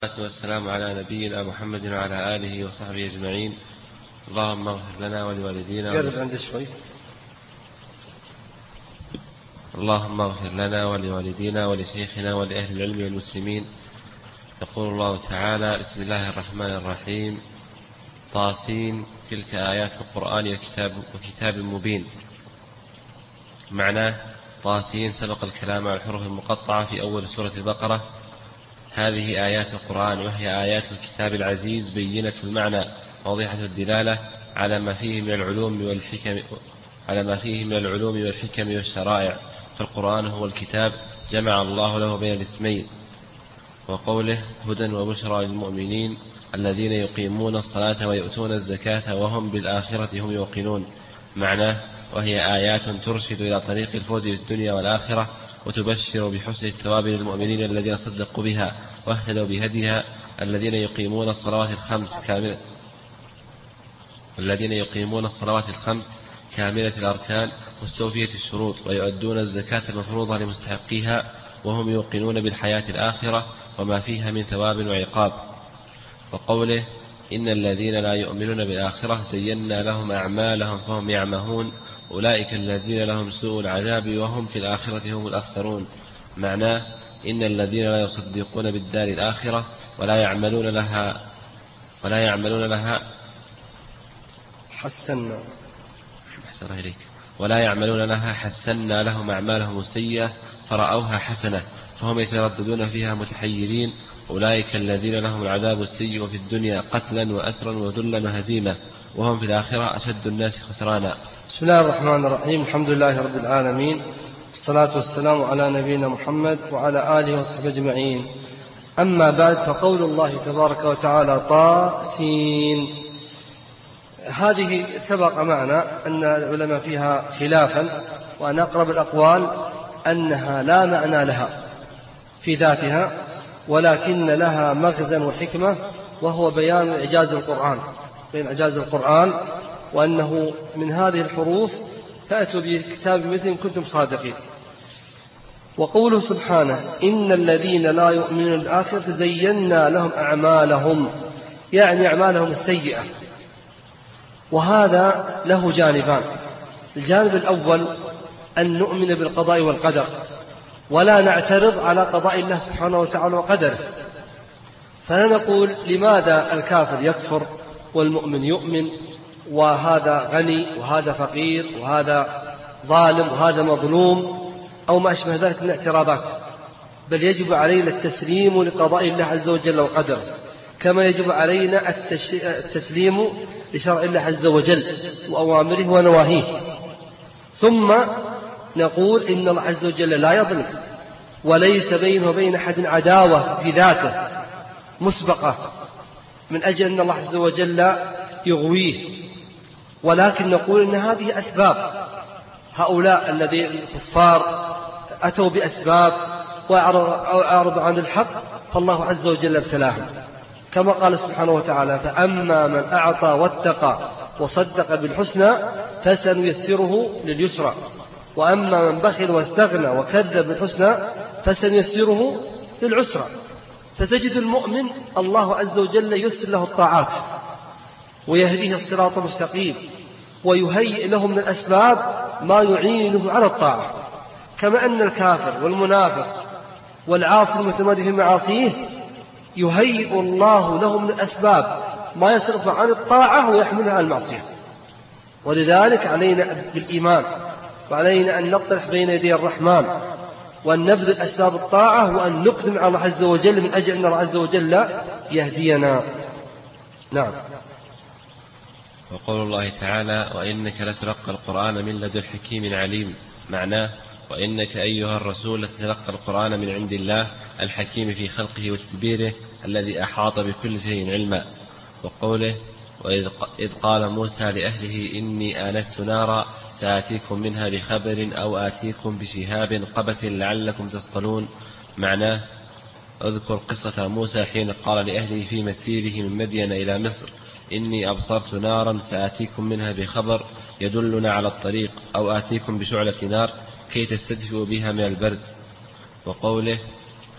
والسلام على نبينا محمد وعلى آله وصحبه أجمعين. اللهم اغفر لنا ولوالدينا اللهم اغفر لنا ولوالدينا ولشيخنا ولأهل العلم والمسلمين. يقول الله تعالى: بسم الله الرحمن الرحيم. طاسين، تلك آيات القرآن وكتاب مبين. معناه: طاسين سبق الكلام على الحروف المقطعة في أول سورة البقرة. هذه آيات القرآن، وهي آيات الكتاب العزيز بينة المعنى واضحة الدلالة على ما فيه من العلوم والحكم والشرائع. فالقرآن هو الكتاب جمع الله له بين الاسمين. وقوله: هدى وبشرى للمؤمنين الذين يقيمون الصلاة ويؤتون الزكاة وهم بالآخرة هم يوقنون. معناه: وهي آيات ترشد إلى طريق الفوز في الدنيا والآخرة، وتبشر بحسن الثواب للمؤمنين الذين صدقوا بها واهتدوا بهديها، الذين يقيمون الصلوات الخمس كاملة الأركان مستوفية الشروط، ويؤدون الزكاة المفروضة لمستحقيها، وهم يوقنون بالحياة الآخرة وما فيها من ثواب وعقاب. وقوله: إن الذين لا يؤمنون بالآخرة زينا لهم أعمالهم فهم يعمهون أولئك الذين لهم سوء العذاب وهم في الآخرة هم الأخسرون. معناه: إن الذين لا يصدقون بالدار الآخرة ولا يعملون لها حسنا لهم أعمالهم السيئة فرأوها حسنة فهم يترددون فيها متحيرين أولئك الذين لهم العذاب السيء في الدنيا قتلا وأسرا وذلا وهزيمة وهم في الآخرة أشد الناس خسرانا. بسم الله الرحمن الرحيم. الحمد لله رب العالمين، والصلاة والسلام على نبينا محمد وعلى آله وصحبه أجمعين. أما بعد، فقول الله تبارك وتعالى: طاسين. هذه سبق معنا أن العلماء فيها خلافا، وأن أقرب الأقوال أنها لا معنى لها في ذاتها، ولكن لها مغزى وحكمة، وهو بيان إعجاز القرآن، وأنه من هذه الحروف فأتوا بكتاب مثل كنتم صادقين. وقوله سبحانه: إن الذين لا يؤمنون بالآخرة زينا لهم أعمالهم، يعني أعمالهم السيئة. وهذا له جانبان: الجانب الأول أن نؤمن بالقضاء والقدر، ولا نعترض على قضاء الله سبحانه وتعالى وقدره. فلا نقول لماذا الكافر يكفر والمؤمن يؤمن، وهذا غني وهذا فقير وهذا ظالم وهذا مظلوم، أو ما أشبه ذلك من الاعتراضات. بل يجب علينا التسليم لقضاء الله عز وجل وقدره، كما يجب علينا التسليم لشرع الله عز وجل وأوامره ونواهيه. ثم نقول إن الله عز وجل لا يظلم، وليس بينه وبين أحد عداوة في ذاته مسبقة من أجل أن الله عز وجل يغويه، ولكن نقول إن هذه أسباب. هؤلاء الذين الكفار أتوا بأسباب وأعرضوا عن الحق، فالله عز وجل ابتلاهم، كما قال سبحانه وتعالى: فأما من أعطى واتقى وصدق بالحسنى فسنيسره لليسرى، وأما من بخل واستغنى وكذب بالحسنى فسنيسره للعسرى. فتجد المؤمن الله عز وجل ييسر له الطاعات ويهديه الصراط المستقيم، ويهيئ له من الأسباب ما يعينه على الطاعة، كما أن الكافر والمنافق والعاصي المتمادي في معاصيه يهيئ الله له من الأسباب ما يصرف عن الطاعة ويحملها على المعصية. ولذلك علينا بالإيمان، وعلينا أن نطرح بين يدي الرحمن، وأن نبذل أسباب الطاعة، وأن نقدم على الله عز وجل من أجل أن الله عز وجل يهدينا. نعم. وقول الله تعالى: وإنك لتلقى القرآن من لدن حكيم عليم. معناه: وإنك أيها الرسول لتتلقى القرآن من عند الله الحكيم في خلقه وتدبيره الذي أحاط بكل شيء علما. وقوله: وإذ قال موسى لأهله إني آنست نارا سآتيكم منها بخبر أو آتيكم بشهاب قبس لعلكم تصطلون. معناه: اذكر قصة موسى حين قال لأهله في مسيره من مدين إلى مصر: إني أبصرت نارا سآتيكم منها بخبر يدلنا على الطريق، أو آتيكم بشعلة نار كي تستدفئوا بها من البرد. وقوله: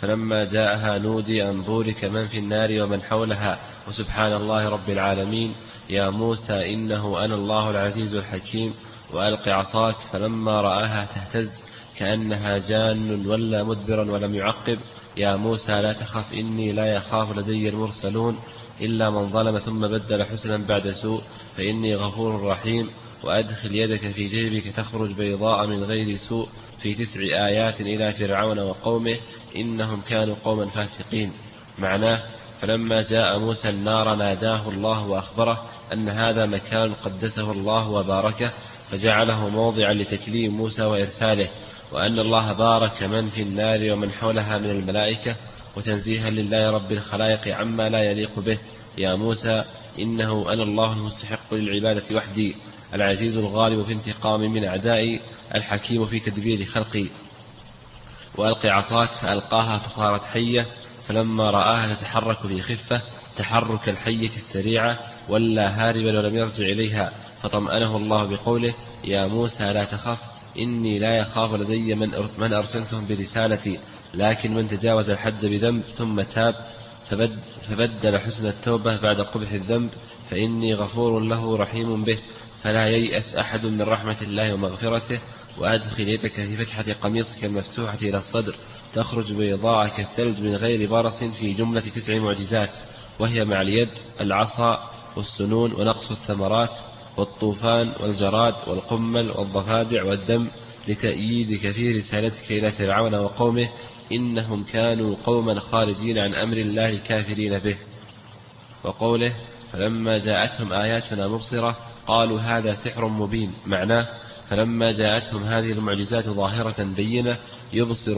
فلما جاءها نودي أن بورك من في النار ومن حولها وسبحان الله رب العالمين يا موسى إنه أنا الله العزيز الحكيم وألق عصاك فلما رآها تهتز كأنها جان ولا مدبرا ولم يعقب يا موسى لا تخف إني لا يخاف لدي المرسلون إلا من ظلم ثم بدل حسنا بعد سوء فإني غفور رحيم وأدخل يدك في جيبك تخرج بيضاء من غير سوء في 9 آيات إلى فرعون وقومه إنهم كانوا قوما فاسقين. معناه فلما جاء موسى النار ناداه الله وأخبره أن هذا مكان قدسه الله وباركه فجعله موضعا لتكليم موسى وإرساله وأن الله بارك من في النار ومن حولها من الملائكة وتنزيها لله رب الخلائق عما لا يليق به يا موسى إنه أنا الله المستحق للعبادة وحدي العزيز الغالب في انتقامي من أعدائي الحكيم في تدبير خلقي وألق عصاك فألقاها فصارت حية فلما رآها تتحرك في خفة تحرك الحية السريعة ولا هاربا ولم يرجع إليها فطمأنه الله بقوله يا موسى لا تخف إني لا يخاف لدي من أرسلتهم برسالتي لكن من تجاوز الحد بذنب ثم تاب فبدل حسن التوبة بعد قبح الذنب فإني غفور له رحيم به فلا ييأس أحد من رحمة الله ومغفرته وأدخل يدك في فتحة قميصك المفتوحة إلى الصدر تخرج بيضاء كالثلج من غير برص في جملة 9 معجزات وهي مع اليد العصا والسنون ونقص الثمرات والطوفان والجراد والقمل والضفادع والدم لتأييدك في رسالتك إلى فرعون وقومه إنهم كانوا قوما خارجين عن أمر الله كافرين به. وقوله فلما جاءتهم آياتنا مبصرة قالوا هذا سحر مبين. معناه فلما جاءتهم هذه المعجزات ظاهرة بينة يبصر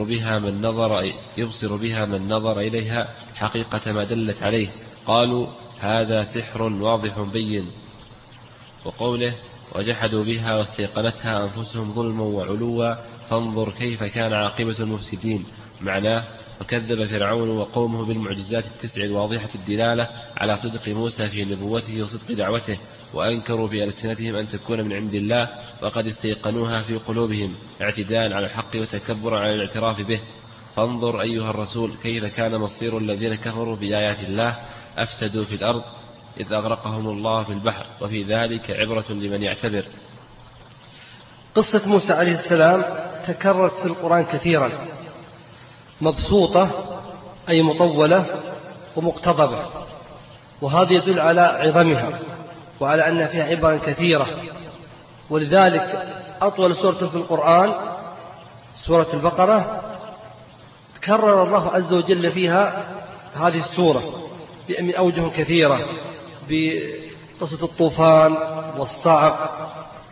بها من نظر إليها حقيقة ما دلت عليه قالوا هذا سحر واضح بين. وقوله وجحدوا بها واستيقنتها أنفسهم ظلما وعلوا فانظر كيف كان عاقبة المفسدين. معناه وكذب فرعون وقومه بالمعجزات 9 الواضحة الدلالة على صدق موسى في نبوته وصدق دعوته وأنكروا بألسنتهم أن تكون من عند الله وقد استيقنوها في قلوبهم اعتداء على الحق وتكبرا على الاعتراف به. فانظر أيها الرسول كيف كان مصير الذين كفروا بآيات الله أفسدوا في الأرض إذ أغرقهم الله في البحر وفي ذلك عبرة لمن يعتبر. قصة موسى عليه السلام تكررت في القرآن كثيرا مبسوطة أي مطولة ومقتضبة وهذا يدل على عظمها وعلى أن فيها عبر كثيرة ولذلك أطول سورة في القرآن سورة البقرة تكرر الله عز وجل فيها هذه السورة من أوجه كثيرة بقصة الطوفان والصعق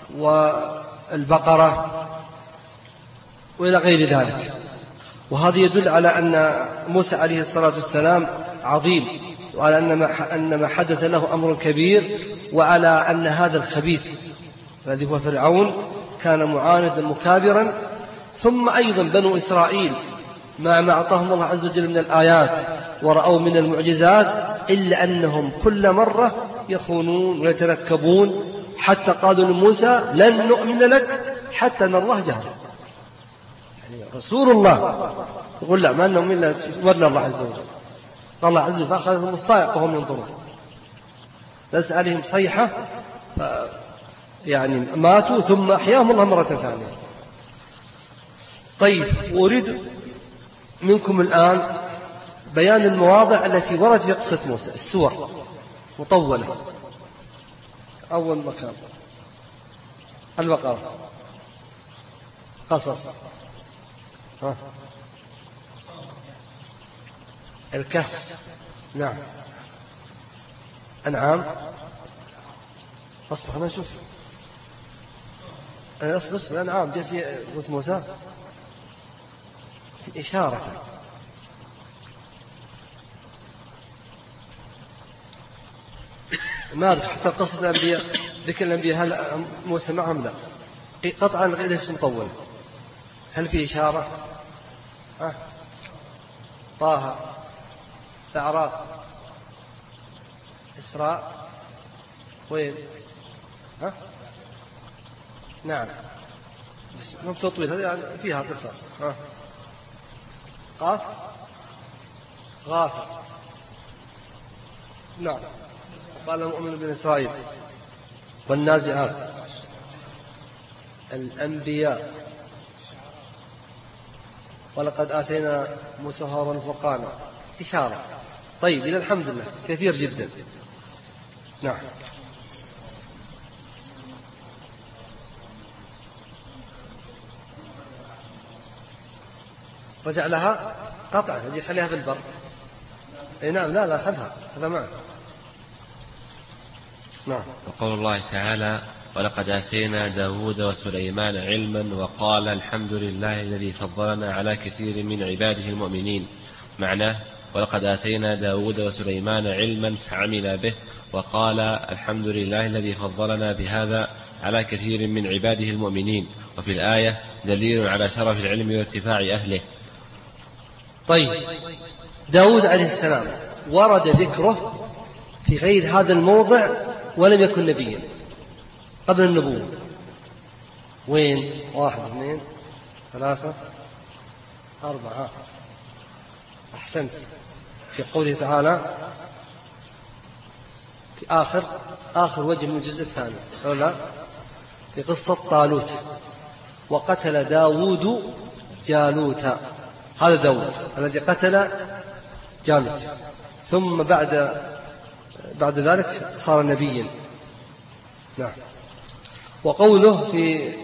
والبقرة وإلى غير ذلك وهذا يدل على أن موسى عليه الصلاة والسلام عظيم وعلى أن ما حدث له أمر كبير وعلى أن هذا الخبيث الذي هو فرعون كان معاندا مكابرا ثم أيضا بنو إسرائيل ما أعطاهم الله عز وجل من الآيات ورأوا من المعجزات إلا أنهم كل مرة يخونون ويتنكبون حتى قالوا لموسى لن نؤمن لك حتى نرى الله جهرا يعني رسول الله تقول لا ما نؤمن إلا ورنا الله عز وجل الله عز وجل فأخذهم الصاعقة وهم ينظرون نزل عليهم صيحة يعني ماتوا ثم أحياهم الله مرة ثانية. طيب أريد منكم الآن بيان المواضع التي ورد في قصة موسى السور مطولة. أول مكان البقرة قصص الكهف نعم أنعام أصبح ما نشوف أنا أصبح الأنعام جاءت في قصة موسى إشارة ما أدري حتى قصة الأنبياء ذكر الأنبياء هل موسى معهم لا قطعا ليس مطولة هل في إشارة طه الأعراف إسراء وين نعم بس مو تطويل هذه يعني فيها قصة قاف غافر. نعم. قال مؤمن بن إسرائيل والنازعات، الأنبياء، ولقد آتينا موسى هارون فرقانا، إشارة. طيب، إلى الحمد لله كثير جدا. نعم. رجع لها قطعا، يجي خليها في البر. اي نعم، لا خذها معه. نعم. وقول الله تعالى: ولقد آتينا داود وسليمان علما وقال الحمد لله الذي فضلنا على كثير من عباده المؤمنين. معناه: ولقد آتينا داود وسليمان علما فعمل به، وقال الحمد لله الذي فضلنا بهذا على كثير من عباده المؤمنين. وفي الآية دليل على شرف العلم وارتفاع أهله. طيب، داود عليه السلام ورد ذكره في غير هذا الموضع ولم يكن نبيا قبل النبوة. وين؟ 1 2 3 4. أحسنت. في قوله تعالى في آخر وجه من الجزء الثاني، أولا في قصة طالوت: وقتل داود جالوت. هذا داود الذي قتل جالوت، ثم بعد ذلك صار نبيا. نعم. وقوله في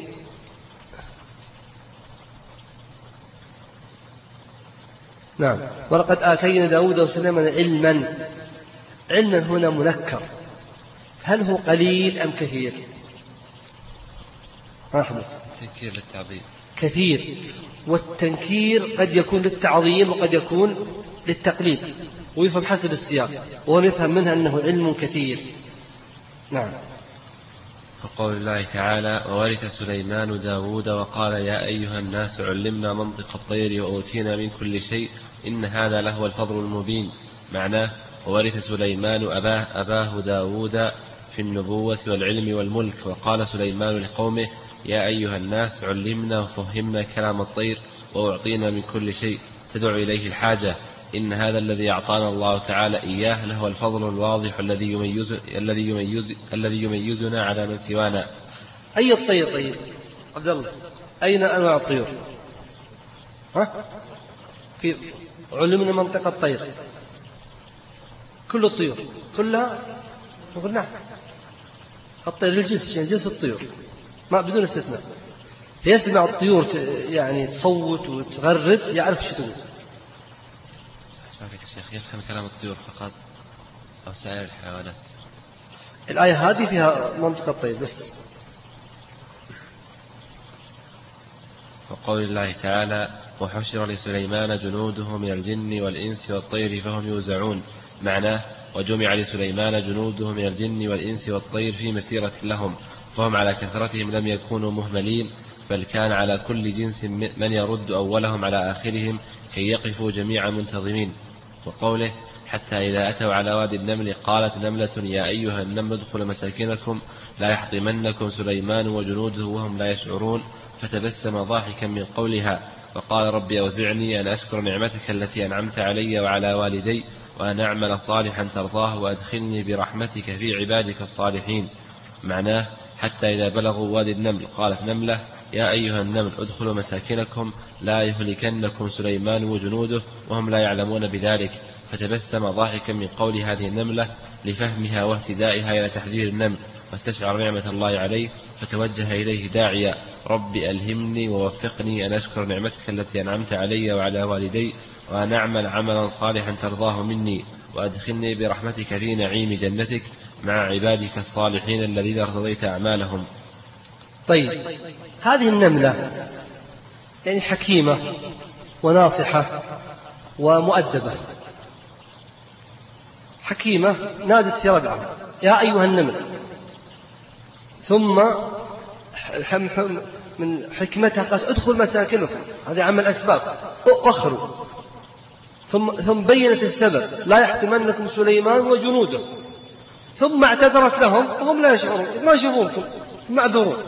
نعم ولقد آتينا داود وسليمان علما هنا منكر، هل هو قليل أم كثير؟ أحمد. تنكير للتعظيم. كثير، والتنكير قد يكون للتعظيم وقد يكون للتقليل، ويفهم حسب السياق، ونفهم منها أنه علم كثير. نعم. وقول الله تعالى: وورث سليمان داود وقال يا أيها الناس علمنا منطق الطير وأوتينا من كل شيء إن هذا لهو الفضل المبين. معناه: وورث سليمان أباه داود في النبوة والعلم والملك. وقال سليمان لقومه: يا أيها الناس علمنا وفهمنا كلام الطير وأعطينا من كل شيء تدعو إليه الحاجة. إن هذا الذي أعطانا الله تعالى إياه لهو الفضل الواضح الذي يميزنا على من سوانا. أي الطير؟ طيب عبد الله، أين أنواع الطيور؟ في علمنا منطق الطير، كل الطيور كلها؟ نقول نعم. الطير الجنس، يعني جنس الطيور ما بدون استثناء. يسمع الطيور يعني تصوت وتغرد، يعرف شو تقول. الشيخ يفهم كلام الطيور فقط أو سائر الحيوانات؟ الآية هذه فيها منطق الطير بس. وقول الله تعالى: وحشر لسليمان جنوده من الجن والإنس والطير فهم يوزعون. معناه: وجمع لسليمان جنوده من الجن والإنس والطير في مسيرة لهم، فهم على كثرتهم لم يكونوا مهملين، بل كان على كل جنس من يرد أولهم على آخرهم كي يقفوا جميعا منتظمين. وقوله: حتى إذا أتوا على وادي النمل قالت نملة يا أيها النمل ادخلوا مساكنكم لا يحطمنكم سليمان وجنوده وهم لا يشعرون، فتبسم ضاحكا من قولها، وقال: رب أوزعني أن أشكر نعمتك التي أنعمت علي وعلى والدي وأن أعمل صالحا ترضاه وأدخلني برحمتك في عبادك الصالحين. معناه: حتى إذا بلغوا وادي النمل قالت نملة يا أيها النمل ادخلوا مساكنكم لا يهلكنكم سليمان وجنوده وهم لا يعلمون بذلك، فتبسم ضاحكا من قول هذه النملة لفهمها واهتدائها إلى تحذير النمل، واستشعر نعمة الله عليه فتوجه إليه داعيا: رب ألهمني ووفقني أن أشكر نعمتك التي أنعمت علي وعلى والدي وأن أعمل عملا صالحا ترضاه مني وأدخلني برحمتك في نعيم جنتك مع عبادك الصالحين الذين ارتضيت أعمالهم. طيب، هذه النملة يعني حكيمة وناصحة ومؤدبة. حكيمة نادت في ربعها يا أيها النمل، ثم من حكمتها قالت ادخل مساكنكم، هذه عمل أسباب، أخروا. ثم بينت السبب لا يحطمنكم سليمان وجنوده، ثم اعتذرت لهم وهم لا يشعرون، ما يشوفونكم، معذورون.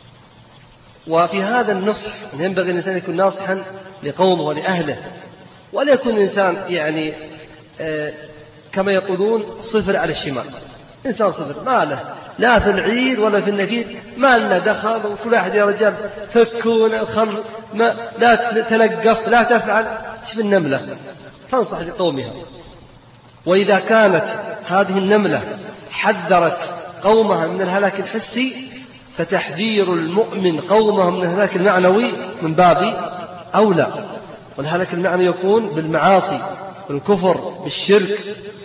وفي هذا النصح ينبغي الإنسان يكون ناصحا لقومه ولأهله، ولا يكون الإنسان يعني كما يقولون صفر على الشمال، إنسان صفر ما له لا في العيد ولا في النفير، ما لنا دخل، وكل أحد يا رجال فكونا لا تلقف لا تفعل. شوف النملة تنصح لقومها، وإذا كانت هذه النملة حذرت قومها من الهلاك الحسي، فتحذير المؤمن قومه من الهلاك المعنوي من باب أولى. والهلاك المعنوي يكون بالمعاصي، بالكفر، بالشرك،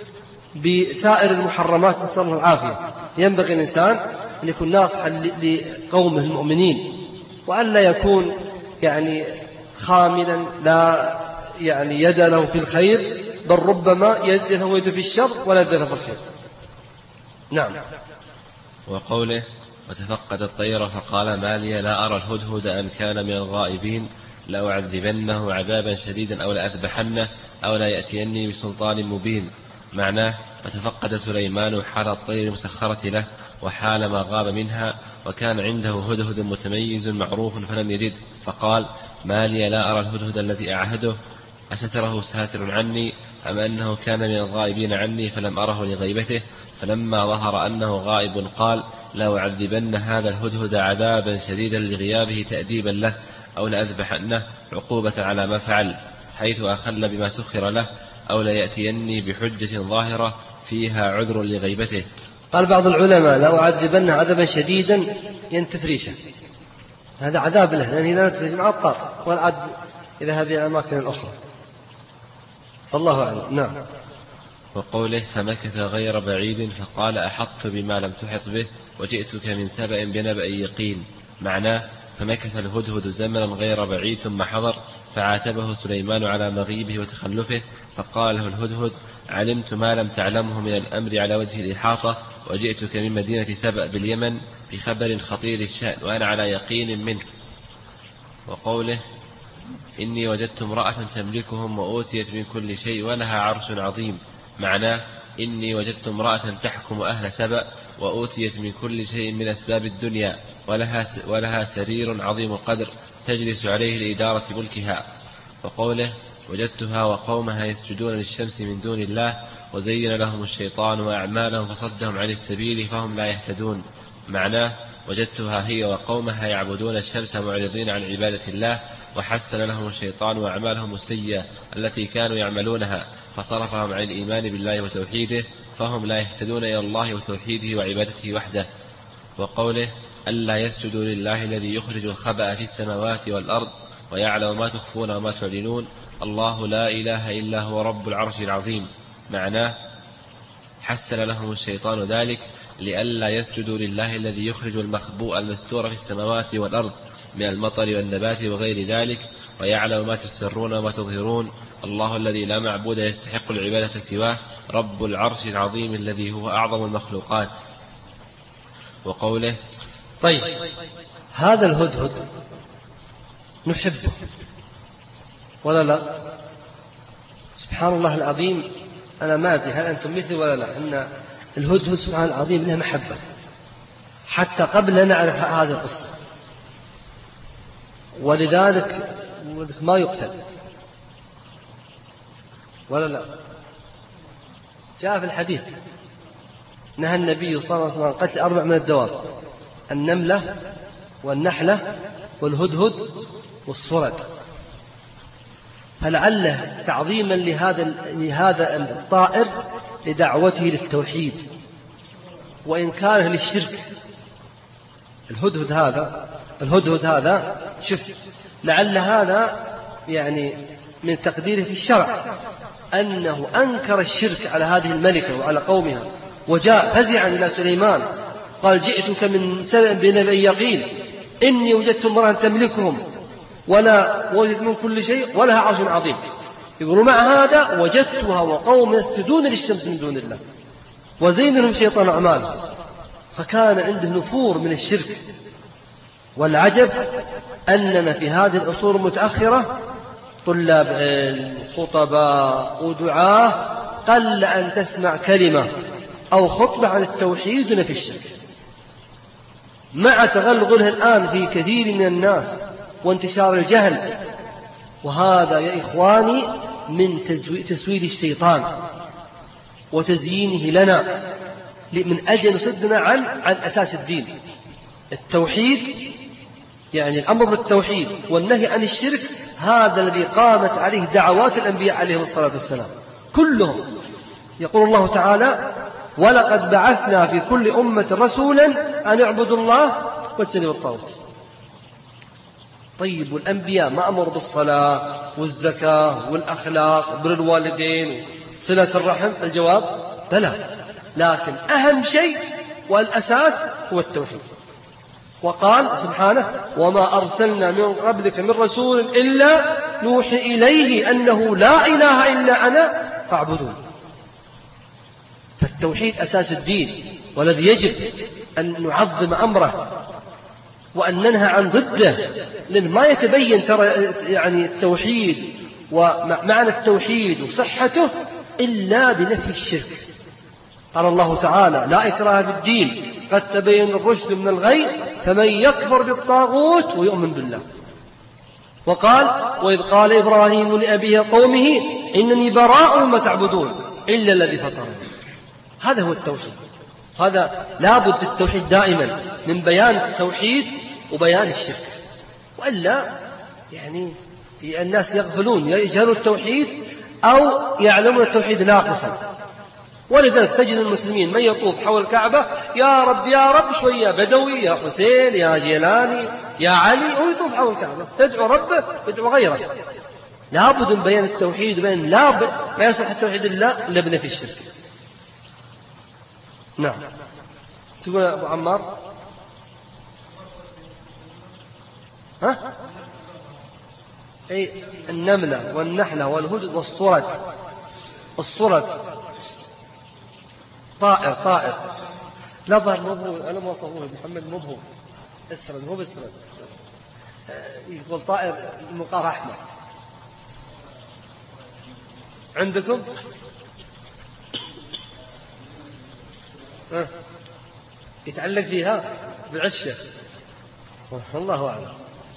بسائر المحرمات، نسأل الله العافية. ينبغي الإنسان أن يكون ناصحا لقومه المؤمنين، وأن لا يكون يعني خاملا لا يعني يد له في الخير، بل ربما يد له يد في الشر ولا يد له في الخير. نعم. وقوله وتفقد الطير فقال ما لي لا أرى الهدهد أم كان من الغائبين لأعذبنه عذابا شديدا أو لأذبحنه أو لا يأتيني بسلطان مبين. معناه وتفقد سليمان حال الطير المسخرة له وحال ما غاب منها، وكان عنده هدهد متميز معروف فلم يجد، فقال ما لي لا أرى الهدهد الذي أعهده أستره ساتر عني أم أنه كان من الغائبين عني فلم أره لغيبته. فلما ظهر أنه غائب قال لأعذبن هذا الهدهد عذابا شديدا لغيابه تأديبا له أو لأذبحنه عقوبة على ما فعل، حيث أخل بما سخر له، أو ليأتيني بحجة ظاهرة فيها عذر لغيبته. قال بعض العلماء لأعذبن عذابا شديدا ينتفريشه، هذا عذاب له، لأنه لا نتفريش معطر والعد يذهب إلى الأماكن الأخرى، فالله أعلم. نعم. وقوله فمكث غير بعيد فقال أحطت بما لم تحط به وجئتك من سبأ بنبأ يقين. معناه فمكث الهدهد زمنا غير بعيد ثم حضر، فعاتبه سليمان على مغيبه وتخلفه، فقال له الهدهد علمت ما لم تعلمه من الأمر على وجه الإحاطة، وجئتك من مدينة سبأ باليمن بخبر خطير الشأن وأنا على يقين منه. وقوله إني وجدت امرأة تملكهم وأوتيت من كل شيء ولها عرش عظيم. معناه إني وجدت امرأة تحكم أهل سبأ وأوتيت من كل شيء من أسباب الدنيا ولها سرير عظيم القدر تجلس عليه لإدارة ملكها. وقوله وجدتها وقومها يسجدون للشمس من دون الله وزين لهم الشيطان وأعمالهم فصدهم عن السبيل فهم لا يهتدون. معناه وجدتها هي وقومها يعبدون الشمس معرضين عن عبادة الله، وحسن لهم الشيطان وأعمالهم السيئة التي كانوا يعملونها فصرفهم عن الإيمان بالله وتوحيده فهم لا يهتدون إلى الله وتوحيده وعبادته وحده. وقوله ألا يسجدوا لله الذي يخرج الخبأ في السماوات والأرض ويعلم ما تخفون وما تعلنون الله لا إله إلا هو رب العرش العظيم. معناه حسن لهم الشيطان ذلك لئلا يسجدوا لله الذي يخرج المخبوء المستور في السماوات والأرض من المطر والنبات وغير ذلك ويعلم ما تسرون وما تظهرون الله الذي لا معبود يستحق العبادة سواه رب العرش العظيم الذي هو أعظم المخلوقات. وقوله طيب هذا الهدهد نحبه ولا لا؟ سبحان الله العظيم، أنا ما أدري هل أنتم مثلي ولا لا، أن الهدهد سبحان الله العظيم له محبة حتى قبل أن نعرف هذه القصة، ولذلك ما يقتل ولا لا. جاء في الحديث نهى النبي صلى الله عليه وسلم عن قتل 4 من الدواب: النملة والنحلة والهدهد والصرد. فلعله تعظيما لهذا الطائر لدعوته للتوحيد وإنكاره للشرك. الهدهد هذا شوف، لعل هذا يعني من تقديره في الشرع أنه أنكر الشرك على هذه الملكة وعلى قومها، وجاء فزعا إلى سليمان قال جئتك من سبأ بنبأ يقين إني وجدت امرأة تملكهم ولا وجد من كل شيء ولها عرش عظيم. يقولوا مع هذا وجدتها وقوم يسجدون للشمس من دون الله وزين لهم شيطان أعمالهم، فكان عنده نفور من الشرك. والعجب أننا في هذه العصور المتأخرة طلاب علم خطباء ودعاة قل أن تسمع كلمة أو خطبة عن التوحيد ونفي الشرك، مع تغلغله الآن في كثير من الناس وانتشار الجهل. وهذا يا إخواني من تسويل الشيطان وتزيينه لنا من أجل يصدنا عن أساس الدين. التوحيد يعني الأمر بالتوحيد والنهي عن الشرك، هذا الذي قامت عليه دعوات الأنبياء عليهم الصلاة والسلام كلهم. يقول الله تعالى: ولقد بعثنا في كل أمة رسولا أن اعبدوا الله واجتنبوا الطاغوت. طيب، والأنبياء ما أمروا بالصلاة والزكاة والأخلاق وبر الوالدين صلة الرحم؟ الجواب بلى، لكن أهم شيء والأساس هو التوحيد. وقال سبحانه: وما أرسلنا من قبلك من رسول إلا نوحي إليه أنه لا إله إلا أنا فاعبدون. فالتوحيد أساس الدين، والذي يجب أن نعظم أمره وأن ننهى عن ضده، لأن ما يتبين ترى يعني التوحيد ومعنى التوحيد وصحته إلا بنفي الشرك. قال الله تعالى: لا إكراه في الدين قد تبين الرشد من الغي فمن يكفر بالطاغوت ويؤمن بالله. وقال: وإذ قال إبراهيم لأبيه قومه إنني براء مما تعبدون إلا الذي فطرني. هذا هو التوحيد. هذا لابد في التوحيد دائما من بيان التوحيد وبيان الشرك، وإلا يعني الناس يغفلون، يجهلوا التوحيد أو يعلمون التوحيد ناقصا. ولذلك تجد المسلمين من يطوف حول الكعبة: يا رب يا رب، شوية بدوي، يا حسين، يا جيلاني، يا علي، ويطوف حول الكعبة يدعو ربه يدعو غيره. لابد من بيان التوحيد، بين ما يصح التوحيد إلا بنفي الشرك. نعم. تقول يا أبو عمار؟ ها؟ أي النملة والنحلة والهدد والصرد. الصرد طائر لا ظهر مبهو، أنا ما صفوه محمد مبهو اسرد، مو بسرد. يقول طائر المقار أحمر عندكم؟ يتعلق فيها بالعشة، الله أعلم.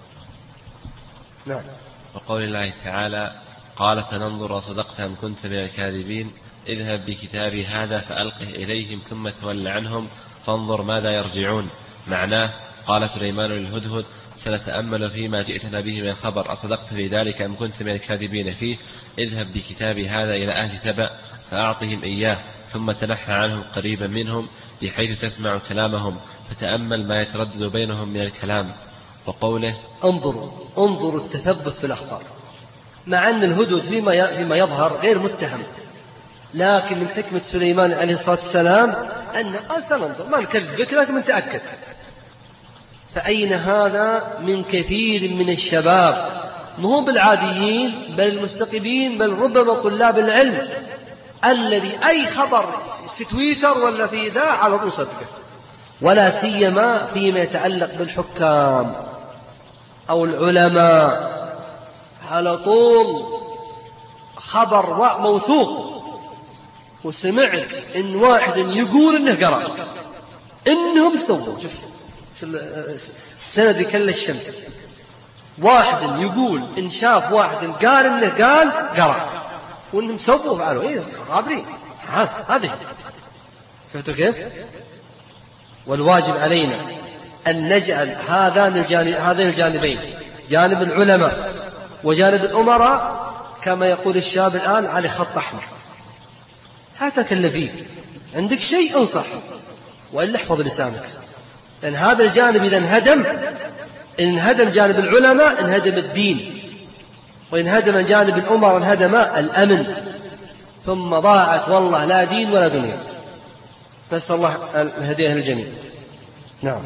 نعم. وقول الله تعالى: قال سننظر أصدقت أم كنت من الكاذبين اذهب بكتابي هذا فألقه إليهم ثم تول عنهم فانظر ماذا يرجعون. معناه: قال سليمان للهدهد: سنتأمل فيما جئتنا به من الخبر أصدقت في ذلك أم كنت من الكاذبين فيه، اذهب بكتابي هذا إلى أهل سبأ فأعطهم إياه ثم تنحى عنهم قريبا منهم بحيث تسمع كلامهم فتأمل ما يتردد بينهم من الكلام. وقوله: انظروا التثبت في الأخبار، مع أن الهدهد فيما يظهر غير متهم، لكن من حكمة سليمان عليه الصلاة والسلام أن قال سننظر، ما نكذبك لكن نتأكد. فأين هذا من كثير من الشباب، مو بالعاديين بل المستقبين، بل ربما طلاب العلم، الذي أي خبر في تويتر ولا في ذا على طول صدقه، ولا سيما فيما يتعلق بالحكام أو العلماء، على طول خبر موثوق. وسمعت إن واحد يقول إنه قرأ، إنهم سووا، شوف السند يكل الشمس، واحد يقول إن شاف واحد قال إنه قال قرأ، وإنهم سووا فعلوا. إيه غابرين هذه. شفتوا كيف؟ والواجب علينا أن نجعل هذين الجانبين، جانب العلماء وجانب الأمراء، كما يقول الشاب الآن، على خط أحمر. لا تكلفيه، عندك شيء انصح، وإلا احفظ لسانك، لأن هذا الجانب إذا انهدم جانب العلماء انهدم الدين، وإن هدم جانب الأمراء انهدم الأمن، ثم ضاعت والله لا دين ولا دنيا. نسأل الله الهداية للجميع. نعم.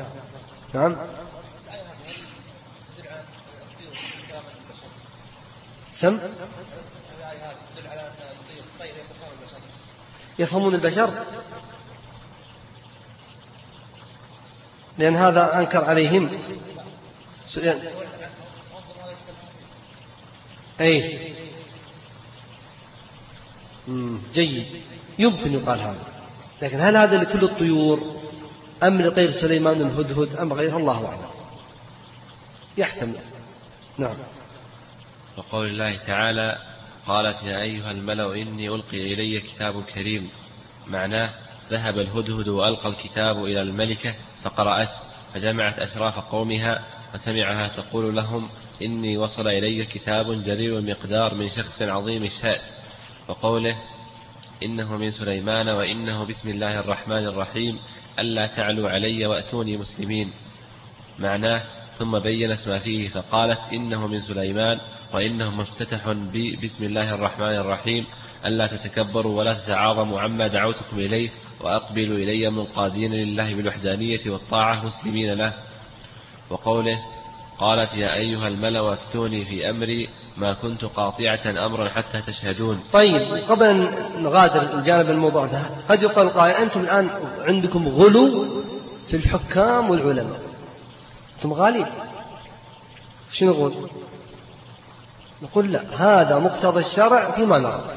سم يفهمون البشر، لأن هذا أنكر عليهم سؤال. أي جيد، يمكن يقال هذا، لكن هل هذا لكل الطيور أم لطير سليمان الهدهد أم غيره؟ الله أعلم، يحتمل. نعم. وقول الله تعالى: قالت يا أيها الملأ إني ألقي إلي كتاب كريم. معناه ذهب الهدهد وألقى الكتاب إلى الملكة فقرأته، فجمعت أشراف قومها فسمعها تقول لهم إني وصل إلي كتاب جليل المقدار من شخص عظيم الشأن. وقوله إنه من سليمان وإنه بسم الله الرحمن الرحيم ألا تعلوا علي وأتوني مسلمين. معناه ثم بينت ما فيه فقالت إنه من سليمان وإنه مفتتح بسم الله الرحمن الرحيم ألا تتكبروا ولا تتعاظموا عما دعوتكم إليه وأقبلوا إلي منقادين لله بالوحدانية والطاعة مسلمين له. وقوله قالت يا أيها الملأ أفتوني في أمري ما كنت قاطعة أمرا حتى تشهدون. طيب، قبل أن نغادر الجانب الموضوع ده، قد يقال قائل أنتم الآن عندكم غلو في الحكام والعلماء، أنتم غالين. شنو نقول؟ نقول لا، هذا مقتضى الشرع فيما نرى،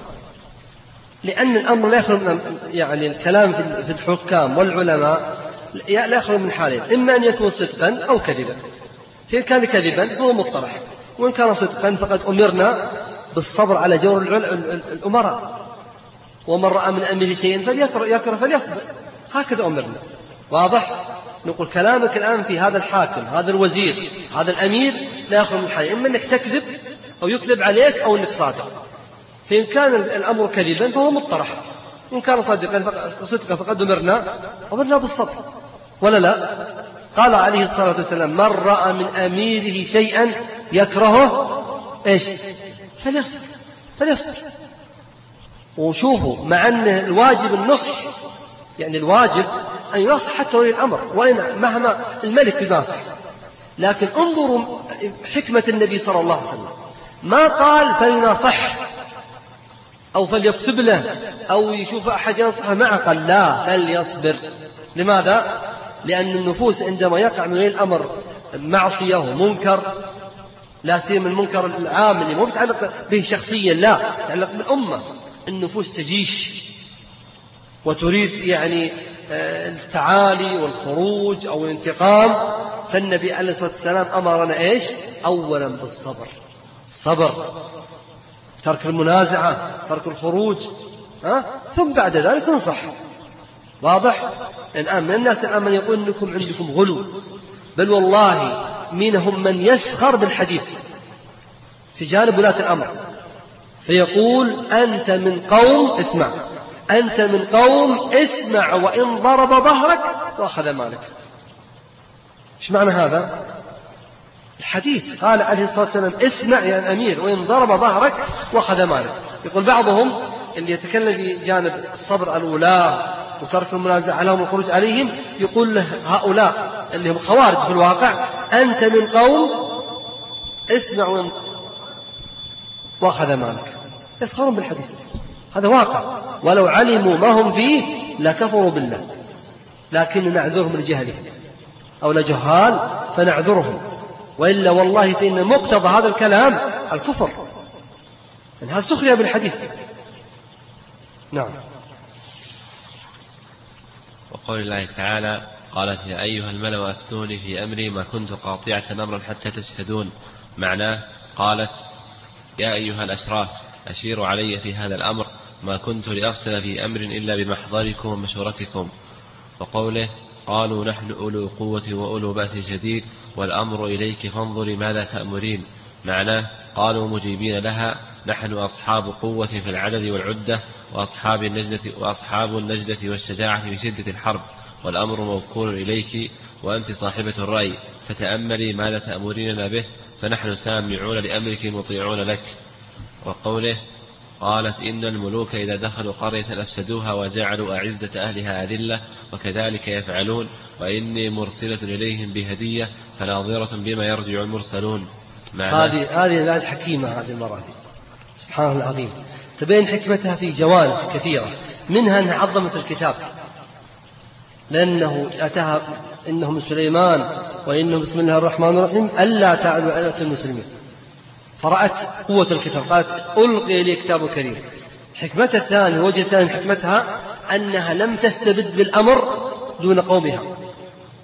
لأن الأمر لا يخلو من يعني الكلام في الحكام والعلماء لا يخلو من حالين، إما أن يكون صدقا أو كذبا. فإن كان كذبا فهو مطرح، وإن كان صدقا فقد أمرنا بالصبر على جور الأمراء، ومن رأى من أمره شيئا فليكره فليصبر، هكذا أمرنا. واضح؟ نقول كلامك الآن في هذا الحاكم، هذا الوزير، هذا الأمير لا يخلو من حالين، إما أنك تكذب أو يكذب عليك أو أنك صادق. فإن كان الأمر كذبا فهو مطرح، إن كان صدقا فقد أمرنا بالصبر، ولا لا؟ قال عليه الصلاة والسلام من رأى من أميره شيئا يكرهه إيش؟ فليصبر. وشوفوا، مع أن الواجب النصح، يعني الواجب أن ينصح حتى ولي الأمر، وإن مهما الملك يناصح، لكن انظروا حكمة النبي صلى الله عليه وسلم، ما قال فليناصح أو فليكتب له أو يشوف أحد ينصح معه، قال لا فليصبر. لماذا؟ لأن النفوس عندما يقع من ولي الأمر معصية ومنكر، لا سيما المنكر العام اللي مو بيتعلق به شخصيا، لا يتعلق بالأمة، النفوس تجيش وتريد يعني التعالي والخروج أو الانتقام. فالنبي عليه الصلاة والسلام أمرنا إيش؟ أولا بالصبر، الصبر، ترك المنازعة، ترك الخروج، ثم بعد ذلك ننصح. واضح؟ الآن من الناس الآن من يقول أنكم عندكم غلو، بل والله منهم من يسخر بالحديث في جانب ولاة الأمر، فيقول أنت من قوم اسمع، أنت من قوم اسمع وإن ضرب ظهرك وأخذ مالك. إيش معنى هذا؟ الحديث قال عليه الصلاة والسلام اسمع يا الأمير وإن ضرب ظهرك وأخذ مالك. يقول بعضهم اللي يتكلم في جانب الصبر على الولاة وترك المنازع لهم والخروج عليهم، يقول له هؤلاء اللي هم خوارج في الواقع أنت من قوم اسمع وأخذ مالك، يسخرون بالحديث، هذا واقع، ولو علموا ما هم فيه لكفروا بالله، لكن نعذرهم لجهلهم، أو لجهال فنعذرهم، وإلا والله فإن مقتضى هذا الكلام الكفر، إن هذا سخرية بالحديث. نعم. وقول الله تعالى قالت يا أيها الملأ أفتوني في أمري ما كنت قاطعة أمرا حتى تشهدون. معناه قالت يا أيها الأشراف أشيروا علي في هذا الأمر، ما كنت لأفصل في أمر إلا بمحضركم ومشورتكم. وقوله قالوا نحن أولو قوة وأولو بأس شديد والأمر إليك فانظري ماذا تأمرين. معناه قالوا مجيبين لها نحن أصحاب قوة في العدد والعدة وأصحاب النجدة والشجاعة في شدة الحرب، والأمر موكول إليك وأنت صاحبة الرأي، فتأملي ماذا تأمريننا به فنحن سامعون لأمرك مطيعون لك. وقوله قالت إن الملوك إذا دخلوا قرية أفسدوها وجعلوا أعزة أهلها أذلة وكذلك يفعلون وإني مرسلة إليهم بهدية فناظرة بما يرجع المرسلون. هذه الآية حكيمة، هذه المرة سبحان الله العظيم، تبين حكمتها في جوانب كثيرة، منها أنها عظمت الكتاب، لأنه أتاها إنه من سليمان وإنه بسم الله الرحمن الرحيم ألا تعلوا على المسلمين، فرأت قوة الكتاب قالت ألقي لي كتاب كريم. حكمتها الثانية، وجه الثاني حكمتها أنها لم تستبد بالأمر دون قومها،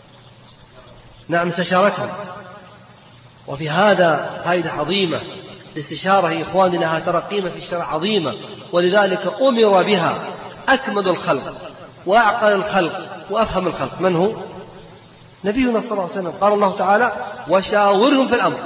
نعم استشارتهم. وفي هذا فائدة عظيمة، الاستشارة يا إخواني لها ترى قيمة في الشرع عظيمة، ولذلك أمر بها أكمل الخلق وأعقل الخلق وأفهم الخلق. من هو؟ نبينا صلى الله عليه وسلم. قال الله تعالى وشاورهم في الأمر.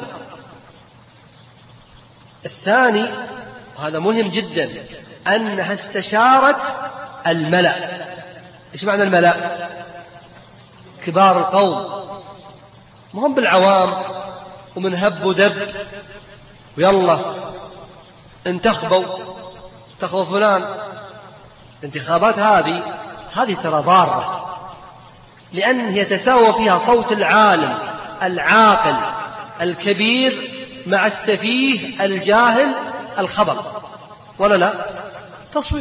الثاني وهذا مهم جدا أنها استشارت الملأ. إيش معنى الملأ؟ كبار القوم، مهم بالعوام ومن هب ودب ويلا انتخبوا فلان. الانتخابات هذه ترى ضارة، لأن يتساوى فيها صوت العالم العاقل الكبير مع السفيه الجاهل الخبر، ولا لا؟ تصويت.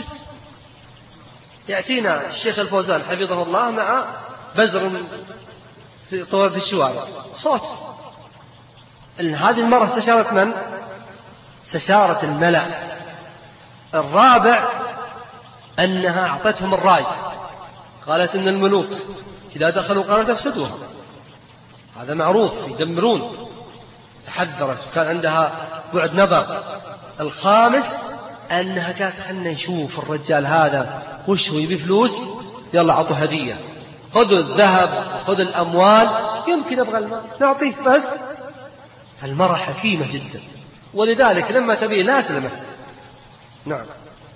يأتينا الشيخ الفوزان حفظه الله مع بزر في طوال الشوارع، صوت. هذه المرة استشارت من؟ استشارت الملأ. الرابع أنها أعطتهم الرأي، قالت إن الملوك إذا دخلوا قرية تفسدوها، هذا معروف، يدمرون. تحذرت وكان عندها بعد نظر. الخامس أنها قالت خلنا نشوف الرجال هذا وش هو، يبي فلوس، يلا عطوا هدية، خذوا الذهب خذوا الأموال، يمكن أبغى المال نعطيه بس. فالمرأة حكيمة جدا، ولذلك لما تبيه لا أسلمت. نعم.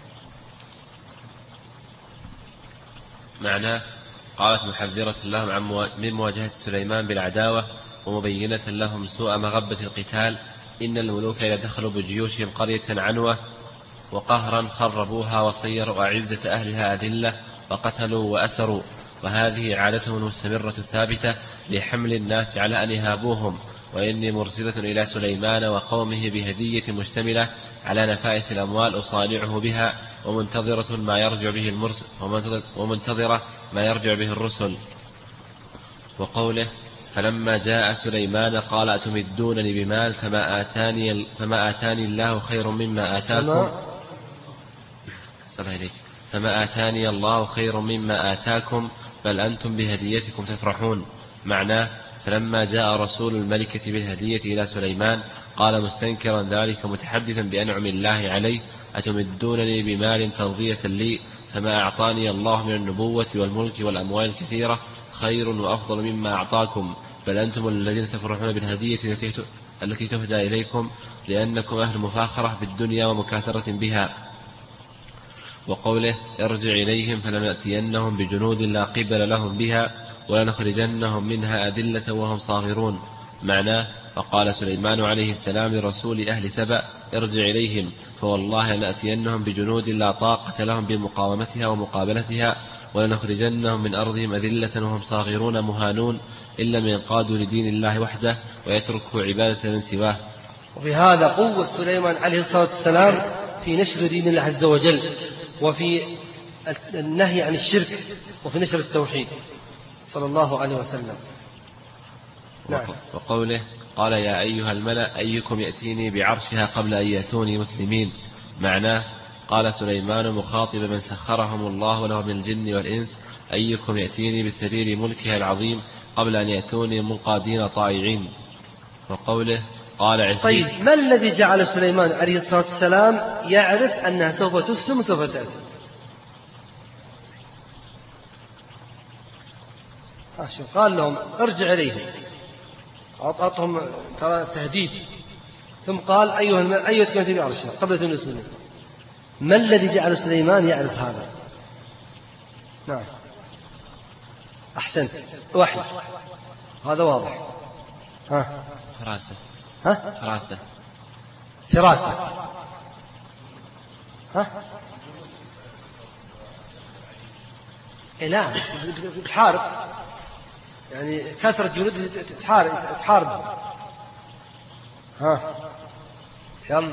معناه قالت محذرة لهم من مواجهة سليمان بالعداوة ومبينة لهم سوء مغبة القتال. إن الملوك إذا دخلوا بجيوشهم قرية عنوة وقهرا خربوها وصيروا أعزة أهلها أذلة وقتلوا وأسروا، وهذه عادتهم المستمرة الثابتة لحمل الناس على أن يهابوهم. وإني مرسلة إلى سليمان وقومه بهدية مشتملة على نفائس الأموال أصانعه بها، ومنتظرة ما يرجع به المرسل ومنتظرة ما يرجع به الرسل. وقوله فلما جاء سليمان قال أتمدونني بمال فما آتاني الله خير مما آتاكم فما آتاني الله خير مما آتاكم بل أنتم بهديتكم تفرحون. معناه فلما جاء رسول الملكة بالهدية إلى سليمان قال مستنكرا ذلك متحدثا بأنعم الله عليه أتمدونني بمال ترضية لي فما أعطاني الله من النبوة والملك والأموال الكثيرة خير وأفضل مما أعطاكم بل أنتم الذين تفرحون بالهدية التي تهدى إليكم لأنكم أهل مفاخرة بالدنيا ومكاثرة بها. وقوله ارجع إليهم فلنأتينهم بجنود لا قبل لهم بها ولنخرجنهم منها أذلة وهم صاغرون. معناه وقال سليمان عليه السلام لرسول أهل سبأ ارجع إليهم فوالله لنأتينهم بجنود لا طاقة لهم بمقاومتها ومقابلتها ولنخرجنهم من أرضهم أذلة وهم صاغرون مهانون إلا من ينقادوا لدين الله وحده ويتركوا عبادة من سواه. وفي هذا قوة سليمان عليه الصلاة والسلام في نشر دين الله عز وجل، وفي النهي عن الشرك، وفي نشر التوحيد صلى الله عليه وسلم. نعم. وقوله قال يا أيها الملأ أيكم يأتيني بعرشها قبل أن يأتوني مسلمين. معناه قال سليمان مخاطب من سخرهم الله له من الجن والإنس أيكم يأتيني بسرير ملكها العظيم قبل أن يأتوني منقادين طائعين. وقوله قال عفريت. طيب ما الذي جعل سليمان عليه الصلاة والسلام يعرف أنها سوف تسلم وسوف تأتي؟ قال لهم ارجع إليهم، أعطهم تهديد، ثم قال أيها كنت بعرشها قبل أن يسلموا. ما الذي جعل سليمان يعرف هذا؟ نعم أحسنت، وحي، هذا واضح. فراسة. لا بتحارب، يعني كثرة جنود تحارب. يلا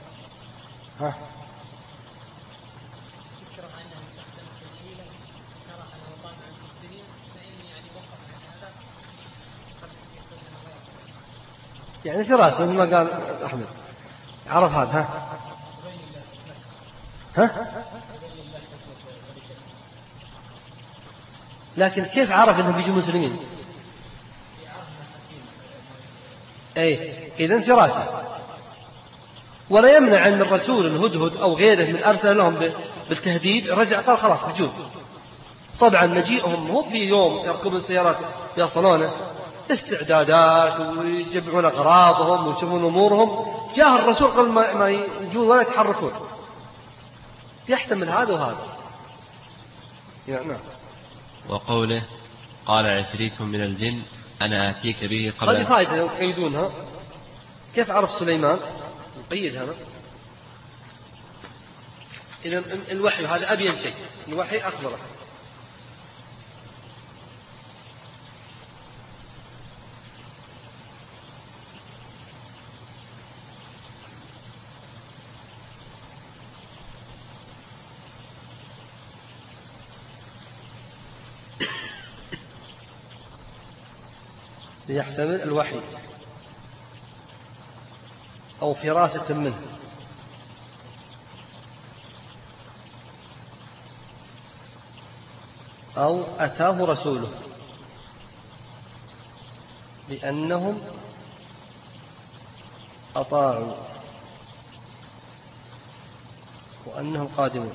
يعني فراسة مثل ما قال أحمد، عرف هذا. لكن كيف عرف أنهم بيجوا مسلمين؟ إذن فراسة. ولا يمنع أن الرسول الهدهد أو غيره من أرسل لهم بالتهديد رجع قال خلاص بجوب. طبعا مجيئهم هو في يوم يركبون السيارات يصلونه استعدادات ويجمعون أغراضهم ويشوفون أمورهم، جاء الرسول قبل ما يجون ولا يتحركون. يحتمل هذا وهذا. نعم. وقوله قال عفريت من الجن أنا آتيك به قبل. هذه فائدة تقيدونها. كيف عرف سليمان؟ نقيدها. إذا الوحي هذا أبين شيء، الوحي أخبره. يحتمل الوحي أو فراسة منه أو أتاه رسوله بأنهم أطاعوا وأنهم قادمون.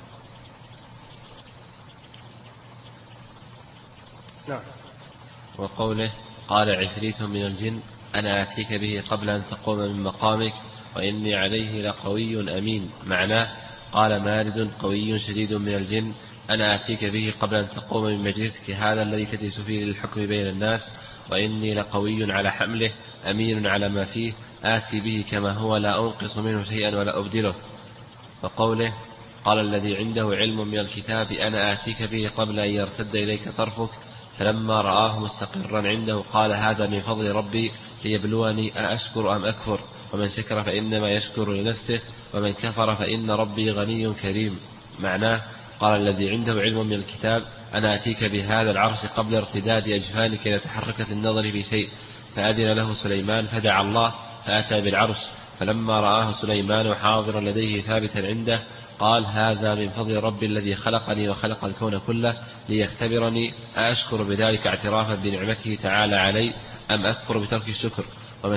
نعم. وقوله قال عفريت من الجن أنا آتيك به قبل أن تقوم من مقامك وإني عليه لقوي أمين. معناه قال مارد قوي شديد من الجن أنا آتيك به قبل أن تقوم من مجلسك هذا الذي تجلس فيه للحكم بين الناس، وإني لقوي على حمله أمين على ما فيه آتي به كما هو لا أنقص منه شيئا ولا أبدله. وقوله قال الذي عنده علم من الكتاب أنا آتيك به قبل أن يرتد إليك طرفك فلما رآه مستقرا عنده قال هذا من فضل ربي ليبلوني أأشكر أم أكفر، ومن شكر فإنما يشكر لنفسه ومن كفر فإن ربي غني كريم. معناه قال الذي عنده علم من الكتاب أنا أتيك بهذا العرش قبل ارتداد أجفانك إذا تحركت النظر في شيء، فأذن له سليمان فدعا الله فأتى بالعرش، فلما رآه سليمان حاضرا لديه ثابتا عنده قال هذا من فضل ربي الذي خلقني وخلق الكون كله ليختبرني أأشكر بذلك اعترافا بنعمته تعالى علي أم أكفر بترك الشكر،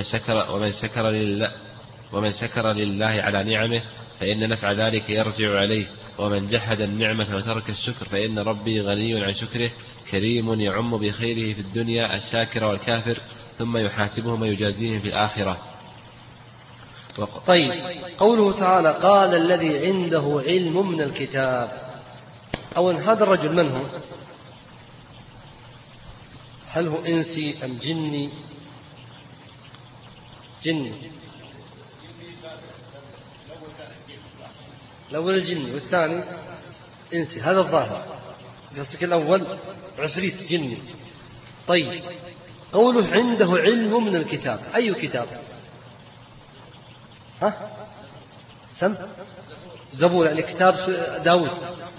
ومن شكر لله على نعمه فإن نفع ذلك يرجع عليه، ومن جحد النعمة وترك الشكر فإن ربي غني عن شكره كريم يعم بخيره في الدنيا الشاكر والكافر ثم يحاسبهم ويجازيهم في الآخرة. طيب قوله تعالى قال الذي عنده علم من الكتاب، أولا هذا الرجل من هو؟ هل هو إنسي أم جني؟ جني، الأول الجني والثاني إنسي، هذا الظاهر. قصدك الأول عفريت جني. طيب قوله عنده علم من الكتاب، أي كتاب؟ ها؟ سم زبور، يعني كتاب داود.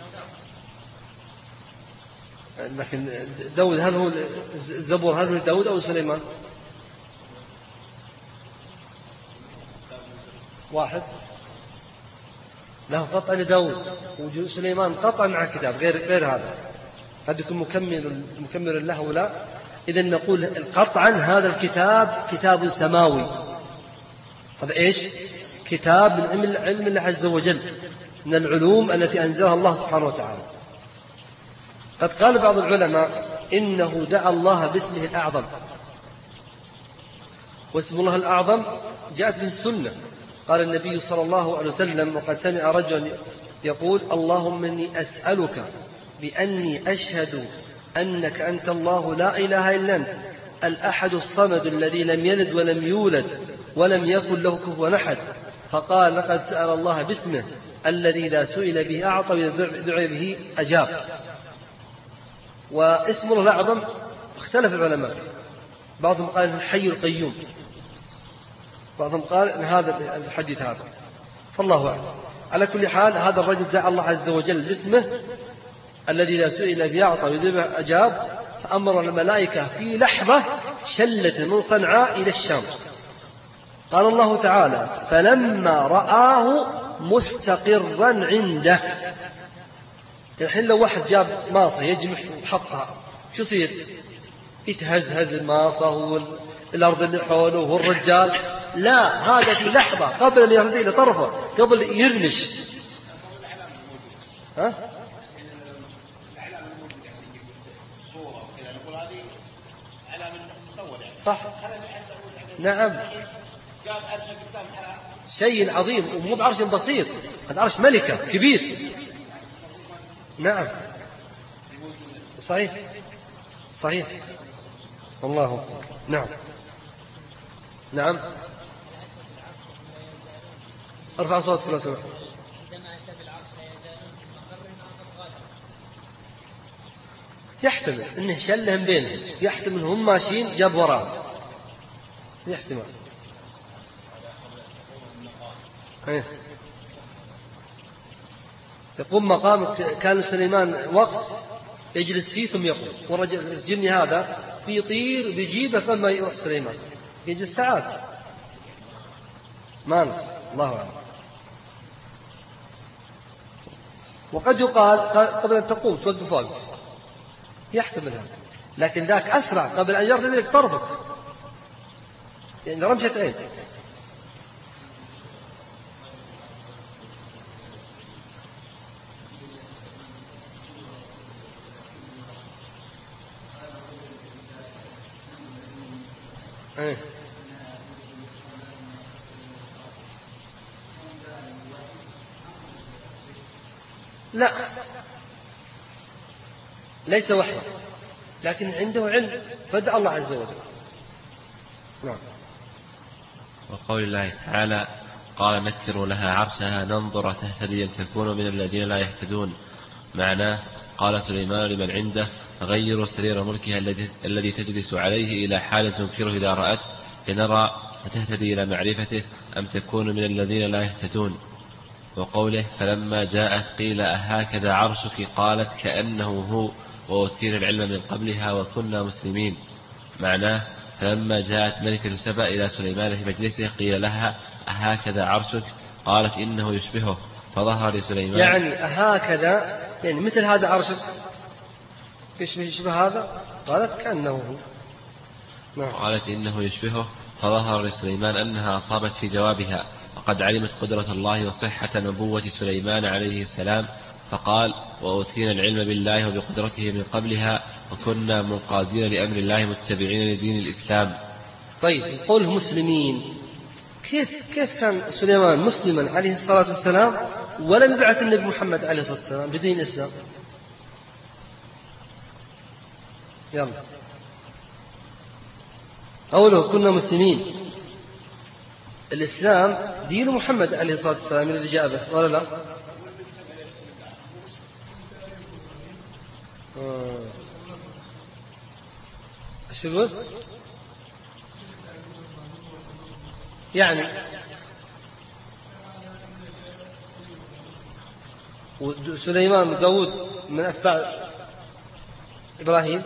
لكن داود هل هو الزبور هل هو داود أو سليمان؟ واحد له قطع لداود وسليمان قطع مع كتاب غير هذا، قد يكون مكمل له ولا. إذن نقول قطعا هذا الكتاب كتاب سماوي. هذا إيش؟ كتاب من علم الله عز وجل، من العلوم التي أنزلها الله سبحانه وتعالى. قد قال بعض العلماء إنه دعا الله باسمه الأعظم، واسم الله الأعظم جاءت به السنة. قال النبي صلى الله عليه وسلم وقد سمع رجلا يقول اللهم إني أسألك بأني أشهد أنك أنت الله لا إله إلا أنت الأحد الصمد الذي لم يلد ولم يولد ولم يكن له كفوا أحد. فقال لقد سأل الله باسمه الذي إذا سئل به أعطى وإذا دعي به أجاب. واسم الله الأعظم اختلف العلماء، بعضهم قال الحي القيوم، بعضهم قال ان هذا الحديث هذا، فالله أعلم. على كل حال هذا الرجل دعا الله عز وجل باسمه الذي إذا سئل به أعطى وإذا به أجاب، فأمر الملائكة في لحظة شلت من صنعاء إلى الشام. قال الله تعالى فلما رآه مستقرا عنده. الحين لو واحد جاب ماصة يجمح وحطها شو يصير؟ يتهزهز الماصة والأرض اللي حوله والرجال لا، هذا في لحظة قبل أن يرتدي إلى طرفه، قبل يرمش. ها؟ صح، نعم، شيء عظيم، ومو بعرش بسيط، هذا عرش ملكة كبير. نعم، صحيح صحيح، الله أكبر. نعم نعم، ارفع صوتك لو سمحت. يحتمل انه شلهم بينهم، يحتمل هم ماشيين جاب وراء، يحتمل. يقوم مقام. كان سليمان وقت يجلس فيه ثم يقوم، والرجل الجني هذا بيطير بيجيبه ثم يروح سليمان، يجلس ساعات ما ندري، الله أعلم. وقد يقال قبل أن تقوم توقف واقف، يحتمل هذا، لكن ذاك أسرع، قبل أن يرتدي لك طرفك، يعني رمشة عين. لا، ليس وحده، لكن عنده علم، فدع الله عز وجل. نعم. وقول الله تعالى: قال نكروا لها عرشها ننظر تهتدي أم تكون من الذين لا يهتدون. معناه: قال سليمان لمن عنده: غيروا سرير ملكها الذي تجلس عليه إلى حال تنكره إذا رأت، لنرى فتهتدي إلى معرفته أم تكون من الذين لا يهتدون. وقوله: فلما جاءت قيل أهكذا عرشك، قالت كأنه هو، وأوتينا العلم من قبلها وكنا مسلمين. معناه: فلما جاءت ملكة سبأ إلى سليمان في مجلسه قيل لها: أهكذا عرشك، قالت إنه يشبهه، فظهر لسليمان. يعني أهكذا، يعني مثل هذا عرشك، يشبه هذا، قالت كأنه هو. نعم. قالت إنه يشبهه، فظهر لسليمان أنها أصابت في جوابها، وقد علمت قدرة الله وصحة نبوة سليمان عليه السلام، فقال: وأوتينا العلم بالله وبقدرته من قبلها وكنا منقادين لأمر الله متبعين لدين الإسلام. طيب، قوله مسلمين، كيف كان سليمان مسلما عليه الصلاة والسلام ولم يبعث النبي محمد عليه الصلاة والسلام بدين الإسلام؟ يلا، قوله كنا مسلمين، الإسلام دين محمد عليه الصلاة والسلام الذي جاء به، ولا لا؟ ايش تقول؟ يعني سليمان وداود من أتباع إبراهيم.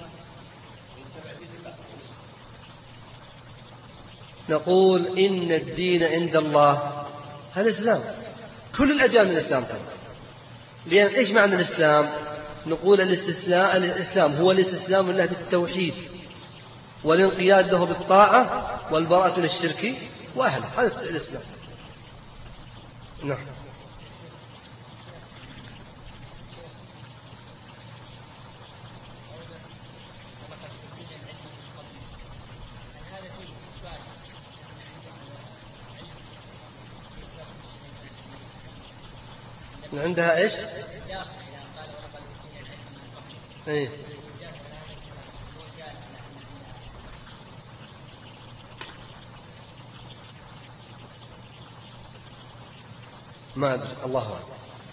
نقول إن الدين عند الله الإسلام، كل الأديان الإسلام طبعا. لأن إيش معنى الإسلام؟ نقول الإسلام هو الاستسلام لله بالتوحيد والانقياد له بالطاعة والبراءة من الشرك وأهله، هذا الإسلام. نعم. عندها إيش؟ إيه؟ ما أدري، الله أعلم.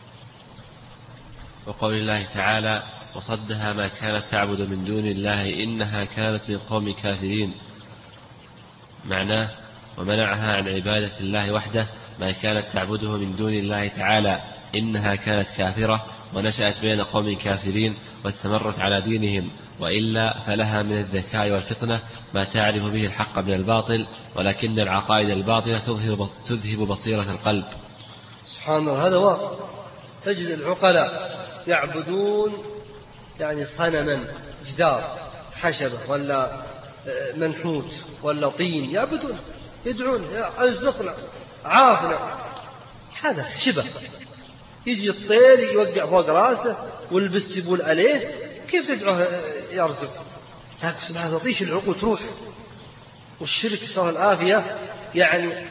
وقول الله تعالى: وصدها ما كانت تعبد من دون الله إنها كانت من قوم كافرين. معناه: ومنعها عن عبادة الله وحده ما كانت تعبده من دون الله تعالى إنها كانت كافرة ونشأت بين قوم كافرين واستمرت على دينهم، وإلا فلها من الذكاء والفطنة ما تعرف به الحق من الباطل، ولكن العقائد الباطلة تذهب بصيرة القلب. سبحان الله، هذا واقع. تجد العقلاء يعبدون يعني صنما، جدار خشبة ولا منحوت ولا طين، يعبدون يدعون يا ارزقنا عافنا. هذا شبه، يجي الطير يوقع فوق راسه والبس يبول عليه، كيف تدعوه يرزق؟ لكن سبحان الله تطيش العقول تروح. والشرك صلى الله العافية يعني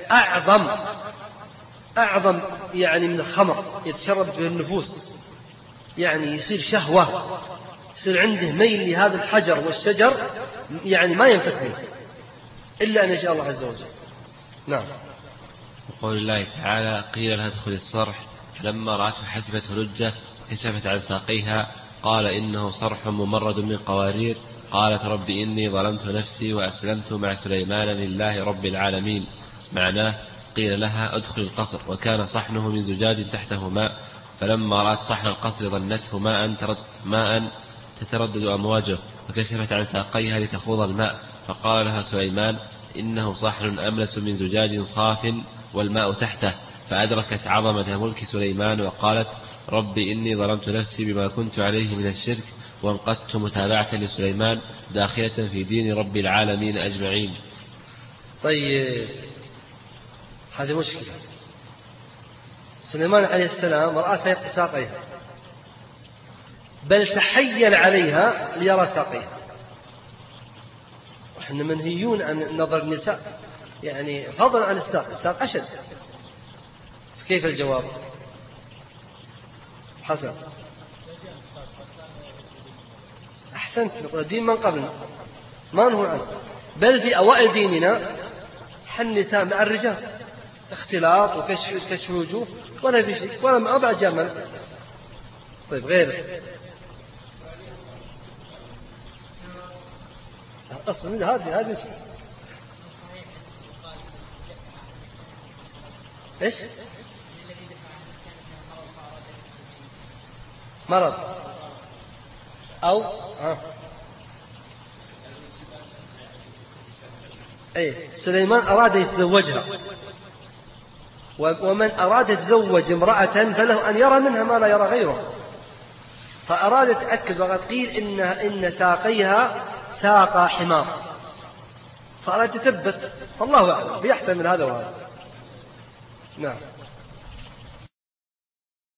أعظم يعني من الخمر يتشرب به النفوس، يعني يصير شهوة، يصير عنده ميل لهذا الحجر والشجر، يعني ما ينفك منه إلا أن يشاء الله عز وجل. نعم. وقول الله تعالى قيل لها ادخل الصرح فلما رأته حسبته لجة وكشفت عن ساقيها قال إنه صرح ممرد من قوارير. قالت رب إني ظلمت نفسي وأسلمت مع سليمان لله رب العالمين. معناه قيل لها ادخل القصر وكان صحنه من زجاج تحته ماء، فلما رأت صحن القصر ظنته ماء تتردد أمواجه وكشفت عن ساقيها لتخوض الماء، فقال لها سليمان إنه صحن أملس من زجاج صاف والماء تحته، فأدركت عظمة ملك سليمان وقالت رب إني ظلمت نفسي بما كنت عليه من الشرك وانقدت متابعة لسليمان داخلة في دين رب العالمين أجمعين. طيب هذه مشكلة. سليمان عليه السلام رأى ساقيها، بل تحيل عليها ليرى ساقيها. وإحنا منهيون عن نظر النساء، يعني فضلا عن الساق أشد. كيف الجواب؟ حسن أحسنت. الدين من قبلنا ما نهوا عنه، بل في أوائل ديننا النساء مع الرجال، اختلاط وكشف الوجوه ولا في شيء، ولا ما بعد جمل. طيب غيره أصلا هذه إيش مرض أو سليمان أراد يتزوجها، ومن أراد يتزوج امرأة فله أن يرى منها ما لا يرى غيره، فأراد يتأكد. وقد قيل إن ساقيها ساق حمار، فأراد يثبت، فالله أعلم، فيحتمل هذا وهذا. نعم.